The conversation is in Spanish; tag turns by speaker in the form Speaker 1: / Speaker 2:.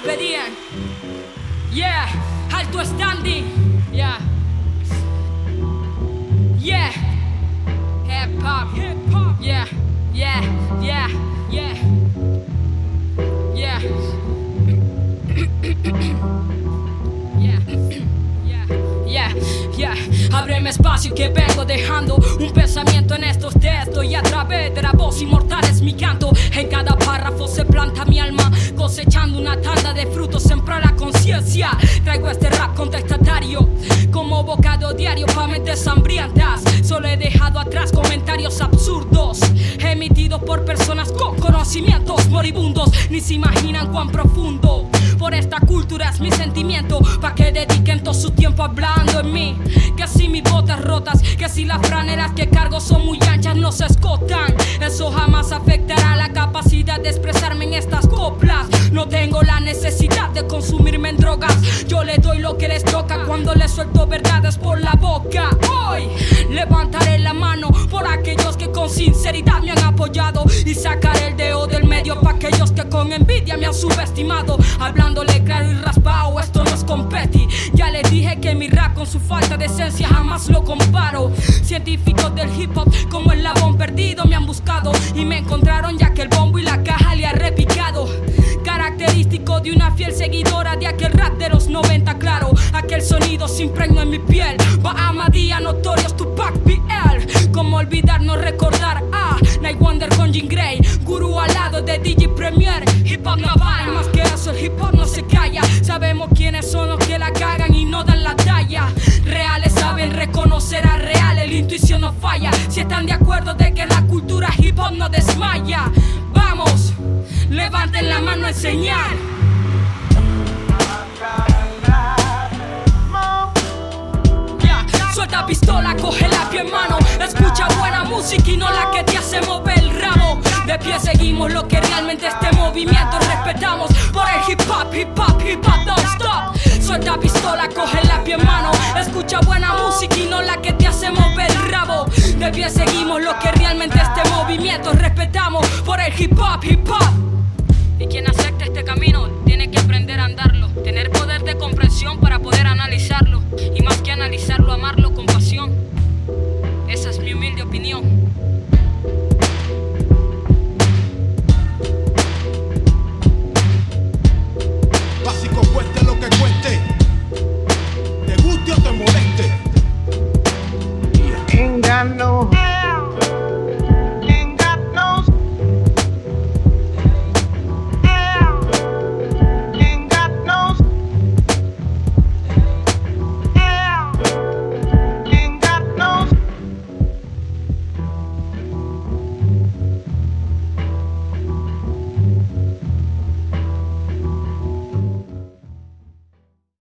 Speaker 1: pedían. Yeah, alto standing. Yeah. Yeah. Hip hop. Yeah, yeah, yeah, yeah. Yeah. Ábreme espacio que vengo dejando un pensamiento en estos textos, y a través de la voz inmortal es mi canto. En cada párrafo se planta mi alma, cosechando una tanda de frutos en pro a la conciencia. Traigo este rap contestatario como bocado diario pa' mentes hambrientas. Solo he dejado atrás comentarios absurdos emitidos por personas con conocimientos moribundos. Ni se imaginan cuán profundo por esta cultura es mi sentimiento, pa' que dediquen todo su tiempo hablando en mí. Que si mis botas rotas, que si las franelas que cargo son muy anchas no se escotan, eso jamás afectará la capacidad de expresarme en estas coplas. No tengo la necesidad de consumirme en drogas, yo le doy lo que les toca cuando les suelto verdades por la boca. Hoy levantaré la mano por aquellos que con sinceridad me han apoyado, y sacaré el dedo del medio pa' aquellos que con envidia me han subestimado. Hablándole claro y raspado, esto no es competi. Ya les dije que mi rap con su falta de esencia jamás lo comparo. Científicos del hip hop como el labón perdido me han buscado y me encontraron, ya que el bombo y la caja le ha repicado. Característico de una fiel seguidora de aquel rap de los 90, claro. Aquel sonido se impregnó en mi piel. Bahamadía, Notorious, Tupac, BL. Como olvidar, no recordar a Night Wonder con Jean Grey, Guru al lado de DJ Premier. Hip hop no para, más que eso el hip hop no se calla. Sabemos quiénes son los que la cagan y no dan la talla. Reales saben reconocer a reales, la intuición no falla. Si están de acuerdo de que la cultura hip hop no desmaya, vamos, levanten la mano en señal. Suelta pistola, coge lápiz en mano. Escucha buena música y no la que te hace mover el rabo. De pie seguimos lo que realmente este movimiento respetamos. Por el hip hop, hip hop, hip hop, don't stop. Suelta pistola, coge lápiz en mano. Escucha buena música y no la que te hace mover el rabo. De pie seguimos lo que realmente este movimiento respetamos. Por el hip hop, hip hop. Y quien acepta este camino tiene que aprender a andarlo, tener poder de comprensión para poder